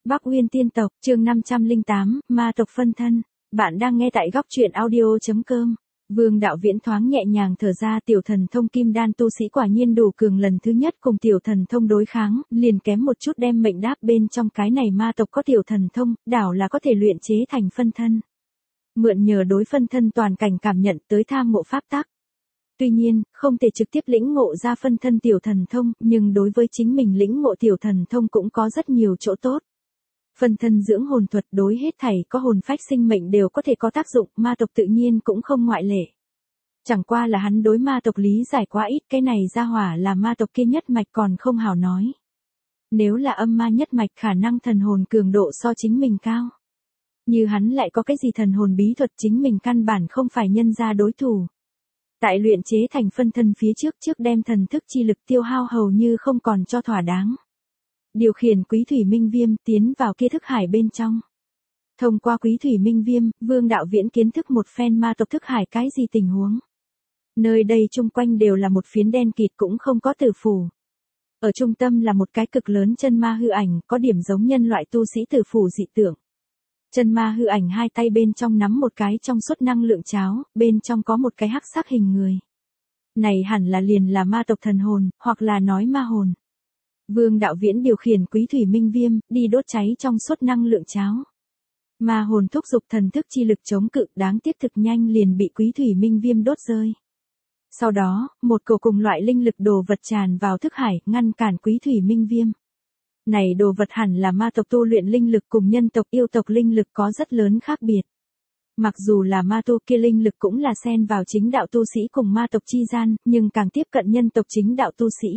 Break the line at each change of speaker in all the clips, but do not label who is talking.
Bắc Uyên Tiên Tộc, chương 508, Ma Tộc Phân Thân. Bạn đang nghe tại góc truyện audio.com. Vương Đạo Viễn thoáng nhẹ nhàng thở ra, tiểu thần thông kim đan tu sĩ quả nhiên đủ cường, lần thứ nhất cùng tiểu thần thông đối kháng, liền kém một chút đem mệnh đáp bên trong cái này ma tộc có tiểu thần thông, đảo là có thể luyện chế thành phân thân. Mượn nhờ đối phân thân toàn cảnh cảm nhận tới tham ngộ pháp tắc. Tuy nhiên, không thể trực tiếp lĩnh ngộ ra phân thân tiểu thần thông, nhưng đối với chính mình lĩnh ngộ tiểu thần thông cũng có rất nhiều chỗ tốt. Phân thân dưỡng hồn thuật đối hết thảy có hồn phách sinh mệnh đều có thể có tác dụng, ma tộc tự nhiên cũng không ngoại lệ. Chẳng qua là hắn đối ma tộc lý giải quá ít, cái này ra hỏa là ma tộc kia nhất mạch còn không hảo nói. Nếu là âm ma nhất mạch khả năng thần hồn cường độ so chính mình cao. Như hắn lại có cái gì thần hồn bí thuật chính mình căn bản không phải nhân ra đối thủ. Tại luyện chế thành phân thân phía trước đem thần thức chi lực tiêu hao hầu như không còn cho thỏa đáng. Điều khiển quý thủy minh viêm tiến vào kia thức hải bên trong. Thông qua quý thủy minh viêm, Vương Đạo Viễn kiến thức một phen ma tộc thức hải cái gì tình huống. Nơi đây chung quanh đều là một phiến đen kịt, cũng không có tử phủ. Ở trung tâm là một cái cực lớn chân ma hư ảnh, có điểm giống nhân loại tu sĩ tử phủ dị tượng. Chân ma hư ảnh hai tay bên trong nắm một cái trong suốt năng lượng cháo, bên trong có một cái hắc sắc hình người. Này hẳn là liền là ma tộc thần hồn, hoặc là nói ma hồn. Vương Đạo Viễn điều khiển quý thủy minh viêm, đi đốt cháy trong suốt năng lượng cháo. Ma hồn thúc giục thần thức chi lực chống cự, đáng tiếc thực nhanh liền bị quý thủy minh viêm đốt rơi. Sau đó, một cổ cùng loại linh lực đồ vật tràn vào thức hải, ngăn cản quý thủy minh viêm. Này đồ vật hẳn là ma tộc tu luyện linh lực cùng nhân tộc yêu tộc linh lực có rất lớn khác biệt. Mặc dù là ma tu kia linh lực cũng là xen vào chính đạo tu sĩ cùng ma tộc chi gian, nhưng càng tiếp cận nhân tộc chính đạo tu sĩ.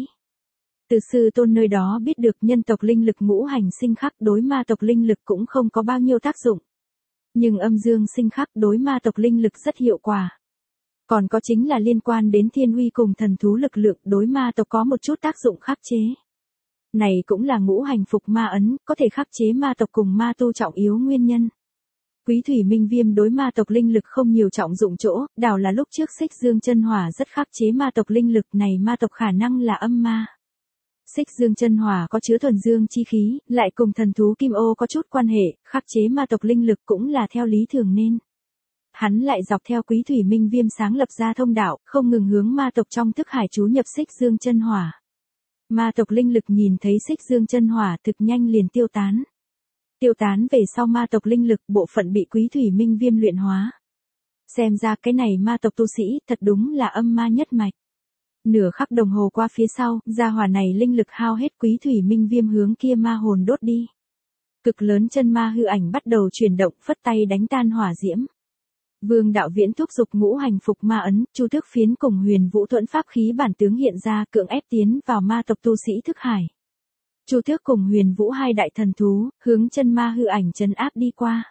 Từ sư tôn nơi đó biết được nhân tộc linh lực ngũ hành sinh khắc đối ma tộc linh lực cũng không có bao nhiêu tác dụng. Nhưng âm dương sinh khắc đối ma tộc linh lực rất hiệu quả. Còn có chính là liên quan đến thiên uy cùng thần thú lực lượng đối ma tộc có một chút tác dụng khắc chế. Này cũng là ngũ hành phục ma ấn, có thể khắc chế ma tộc cùng ma tu trọng yếu nguyên nhân. Quý thủy minh viêm đối ma tộc linh lực không nhiều trọng dụng chỗ, đảo là lúc trước Xích Dương chân hỏa rất khắc chế ma tộc linh lực, này ma tộc khả năng là âm ma. Xích Dương chân hỏa có chứa thuần dương chi khí, lại cùng thần thú kim ô có chút quan hệ, khắc chế ma tộc linh lực cũng là theo lý thường nên. Hắn lại dọc theo quý thủy minh viêm sáng lập ra thông đạo, không ngừng hướng ma tộc trong thức hải chú nhập Xích Dương chân hỏa. Ma tộc linh lực nhìn thấy Xích Dương chân hỏa thực nhanh liền tiêu tán. Tiêu tán về sau ma tộc linh lực bộ phận bị quý thủy minh viêm luyện hóa. Xem ra cái này ma tộc tu sĩ thật đúng là âm ma nhất mạch. Nửa khắc đồng hồ qua phía sau, gia hỏa này linh lực hao hết, quý thủy minh viêm hướng kia ma hồn đốt đi. Cực lớn chân ma hư ảnh bắt đầu chuyển động, phất tay đánh tan hỏa diễm. Vương Đạo Viễn thúc giục ngũ hành phục ma ấn, chu tước phiến cùng huyền vũ thuẫn pháp khí bản tướng hiện ra, cưỡng ép tiến vào ma tộc tu sĩ thức hải. Chu tước cùng huyền vũ hai đại thần thú, hướng chân ma hư ảnh trấn áp đi qua.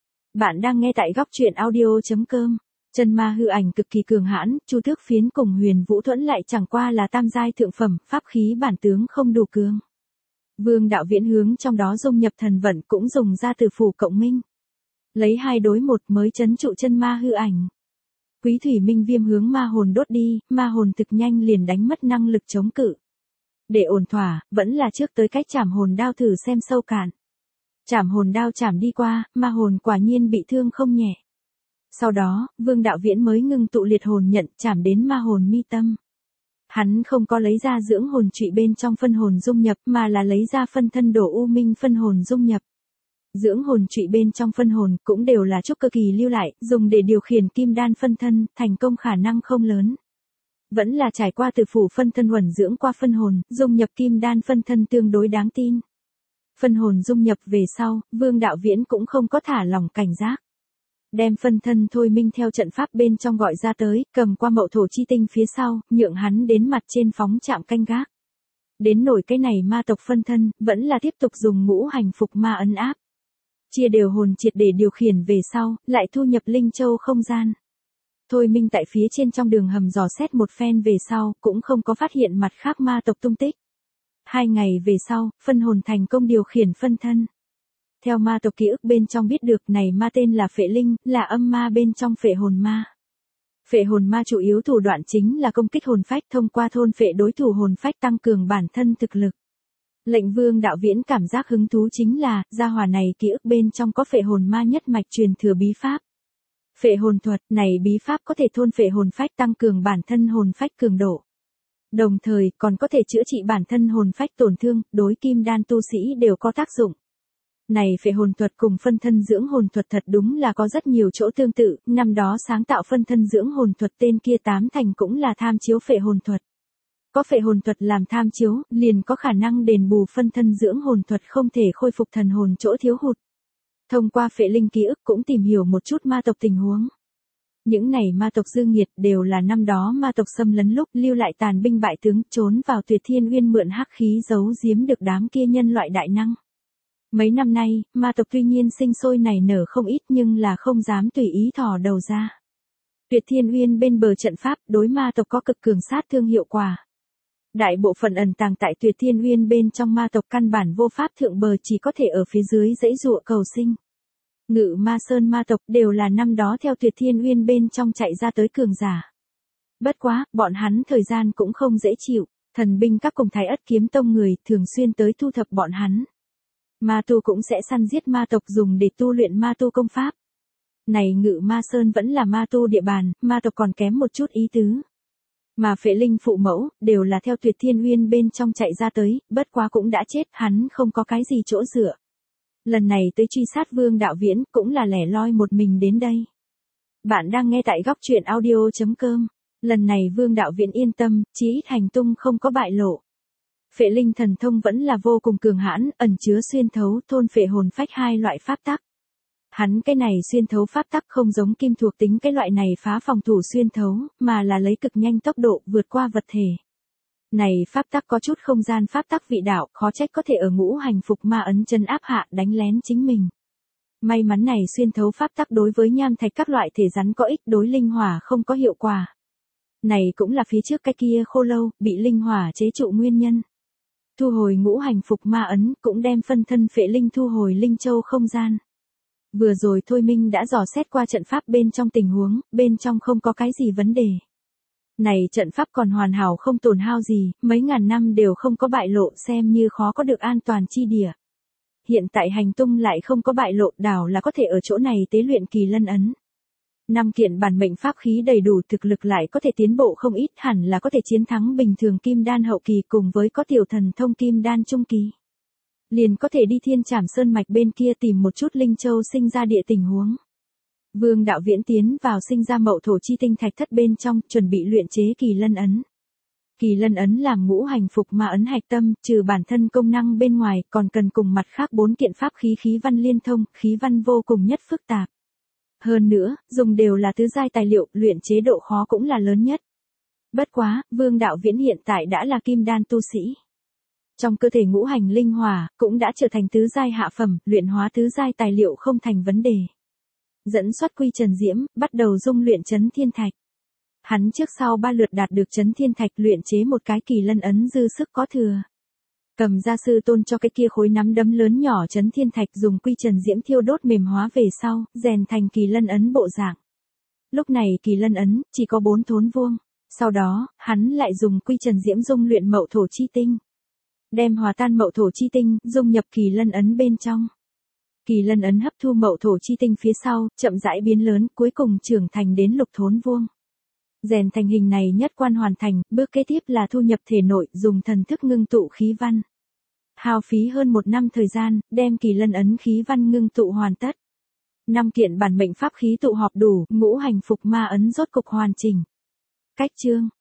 Bạn đang nghe tại góc truyện audio.com. Chân ma hư ảnh cực kỳ cường hãn, chu tước phiến cùng huyền vũ thuẫn lại chẳng qua là tam giai thượng phẩm, pháp khí bản tướng không đủ cường. Vương Đạo Viễn hướng trong đó dung nhập thần vận, cũng dùng ra từ phủ cộng minh. Lấy 2 đối 1 mới trấn trụ chân ma hư ảnh. Quý thủy minh viêm hướng ma hồn đốt đi, ma hồn thực nhanh liền đánh mất năng lực chống cự. Để ổn thỏa, vẫn là trước tới cách chảm hồn đao thử xem sâu cạn. Chảm hồn đao chảm đi qua, ma hồn quả nhiên bị thương không nhẹ. Sau đó, Vương Đạo Viễn mới ngưng tụ liệt hồn nhận chảm đến ma hồn mi tâm. Hắn không có lấy ra dưỡng hồn trụy bên trong phân hồn dung nhập, mà là lấy ra phân thân đổ u minh phân hồn dung nhập. Dưỡng hồn trụy bên trong phân hồn cũng đều là trúc cơ kỳ lưu lại, dùng để điều khiển kim đan phân thân, thành công khả năng không lớn. Vẫn là trải qua từ phủ phân thân huẩn dưỡng qua phân hồn, dung nhập kim đan phân thân tương đối đáng tin. Phân hồn dung nhập về sau, Vương Đạo Viễn cũng không có thả lỏng cảnh giác. Đem phân thân thôi minh theo trận pháp bên trong gọi ra tới, cầm qua mậu thổ chi tinh phía sau, nhượng hắn đến mặt trên phóng chạm canh gác. Đến nổi cái này ma tộc phân thân, vẫn là tiếp tục dùng ngũ hành phục ma ấn áp. Chia đều hồn triệt để điều khiển về sau, lại thu nhập linh châu không gian. Thôi minh tại phía trên trong đường hầm dò xét một phen về sau, cũng không có phát hiện mặt khác ma tộc tung tích. 2 ngày về sau, phân hồn thành công điều khiển phân thân. Theo ma tộc ký ức bên trong biết được này ma tên là Phệ Linh, là âm ma bên trong phệ hồn ma. Phệ hồn ma chủ yếu thủ đoạn chính là công kích hồn phách, thông qua thôn phệ đối thủ hồn phách tăng cường bản thân thực lực. Lệnh Vương Đạo Viễn cảm giác hứng thú chính là, gia hỏa này ký ức bên trong có phệ hồn ma nhất mạch truyền thừa bí pháp. Phệ hồn thuật này bí pháp có thể thôn phệ hồn phách tăng cường bản thân hồn phách cường độ. Đồng thời còn có thể chữa trị bản thân hồn phách tổn thương, đối kim đan tu sĩ đều có tác dụng. Này phệ hồn thuật cùng phân thân dưỡng hồn thuật thật đúng là có rất nhiều chỗ tương tự, năm đó sáng tạo phân thân dưỡng hồn thuật tên kia tám thành cũng là tham chiếu phệ hồn thuật. Có phệ hồn thuật làm tham chiếu, liền có khả năng đền bù phân thân dưỡng hồn thuật không thể khôi phục thần hồn chỗ thiếu hụt. Thông qua phệ linh ký ức cũng tìm hiểu một chút ma tộc tình huống. Những này ma tộc dư nghiệt đều là năm đó ma tộc xâm lấn lúc lưu lại tàn binh bại tướng trốn vào Tuyệt Thiên Uyên mượn hắc khí giấu giếm được đám kia nhân loại đại năng. Mấy năm nay, ma tộc tuy nhiên sinh sôi nảy nở không ít nhưng là không dám tùy ý thò đầu ra. Tuyệt Thiên Uyên bên bờ trận pháp đối ma tộc có cực cường sát thương hiệu quả. Đại bộ phận ẩn tàng tại Tuyệt Thiên Uyên bên trong ma tộc căn bản vô pháp thượng bờ chỉ có thể ở phía dưới dãy dụa cầu sinh. Ngự ma sơn ma tộc đều là năm đó theo Tuyệt Thiên Uyên bên trong chạy ra tới cường giả. Bất quá, bọn hắn thời gian cũng không dễ chịu, thần binh các cùng Thái Ất kiếm tông người thường xuyên tới thu thập bọn hắn. Ma tu cũng sẽ săn giết ma tộc dùng để tu luyện ma tu công pháp. Này Ngự ma sơn vẫn là ma tu địa bàn, ma tộc còn kém một chút ý tứ. Mà phệ linh phụ mẫu, đều là theo Tuyệt Thiên Uyên bên trong chạy ra tới, bất quá cũng đã chết, hắn không có cái gì chỗ dựa. Lần này tới truy sát Vương Đạo Viễn, cũng là lẻ loi một mình đến đây. Bạn đang nghe tại góc truyện audio.com. Lần này Vương Đạo Viễn yên tâm, chí ít hành tung không có bại lộ. Phệ linh thần thông vẫn là vô cùng cường hãn, ẩn chứa xuyên thấu, thôn phệ hồn phách hai loại pháp tắc. Hắn cái này xuyên thấu pháp tắc không giống kim thuộc tính cái loại này phá phòng thủ xuyên thấu, mà là lấy cực nhanh tốc độ vượt qua vật thể. Này pháp tắc có chút không gian pháp tắc vị đạo, khó trách có thể ở ngũ hành phục ma ấn chân áp hạ đánh lén chính mình. May mắn này xuyên thấu pháp tắc đối với nham thạch các loại thể rắn có ích, đối linh hỏa không có hiệu quả. Này cũng là phía trước cái kia khô lâu, bị linh hỏa chế trụ nguyên nhân. Thu hồi ngũ hành phục ma ấn, cũng đem phân thân phệ linh thu hồi linh châu không gian. Vừa rồi Thôi Minh đã dò xét qua trận pháp bên trong tình huống, bên trong không có cái gì vấn đề. Này trận pháp còn hoàn hảo không tổn hao gì, mấy ngàn năm đều không có bại lộ, xem như khó có được an toàn chi địa. Hiện tại hành tung lại không có bại lộ, đảo là có thể ở chỗ này tế luyện kỳ lân ấn. 5 kiện bản mệnh pháp khí đầy đủ, thực lực lại có thể tiến bộ không ít, hẳn là có thể chiến thắng bình thường kim đan hậu kỳ cùng với có tiểu thần thông kim đan trung kỳ. Liền có thể đi Thiên Trảm Sơn mạch bên kia tìm một chút linh châu sinh ra địa tình huống. Vương Đạo Viễn tiến vào sinh ra mậu thổ chi tinh thạch thất bên trong, chuẩn bị luyện chế kỳ lân ấn. Kỳ lân ấn làm ngũ hành phục ma ấn hạch tâm, trừ bản thân công năng bên ngoài, còn cần cùng mặt khác 4 kiện pháp khí khí văn liên thông, khí văn vô cùng nhất phức tạp. Hơn nữa, dùng đều là tứ giai tài liệu, luyện chế độ khó cũng là lớn nhất. Bất quá, Vương Đạo Viễn hiện tại đã là kim đan tu sĩ. Trong cơ thể ngũ hành linh hỏa, cũng đã trở thành tứ giai hạ phẩm, luyện hóa tứ giai tài liệu không thành vấn đề. Dẫn xuất Quy Trần Diễm, bắt đầu dung luyện Chấn Thiên Thạch. Hắn trước sau 3 lượt đạt được Chấn Thiên Thạch luyện chế một cái kỳ lân ấn dư sức có thừa. Cầm ra sư tôn cho cái kia khối nắm đấm lớn nhỏ Chấn Thiên Thạch dùng Quy Trần Diễm thiêu đốt mềm hóa về sau, rèn thành kỳ lân ấn bộ dạng. Lúc này kỳ lân ấn, chỉ có 4 thốn vuông. Sau đó, hắn lại dùng Quy Trần Diễm dung luyện mậu thổ chi tinh. Đem hòa tan mậu thổ chi tinh, dung nhập kỳ lân ấn bên trong. Kỳ lân ấn hấp thu mậu thổ chi tinh phía sau, chậm rãi biến lớn, cuối cùng trưởng thành đến lục thốn vuông. Rèn thành hình này nhất quan hoàn thành, bước kế tiếp là thu nhập thể nội, dùng thần thức ngưng tụ khí văn. Hao phí hơn 1 năm thời gian, đem kỳ lân ấn khí văn ngưng tụ hoàn tất. 5 kiện bản mệnh pháp khí tụ họp đủ, ngũ hành phục ma ấn rốt cục hoàn chỉnh. Cách chương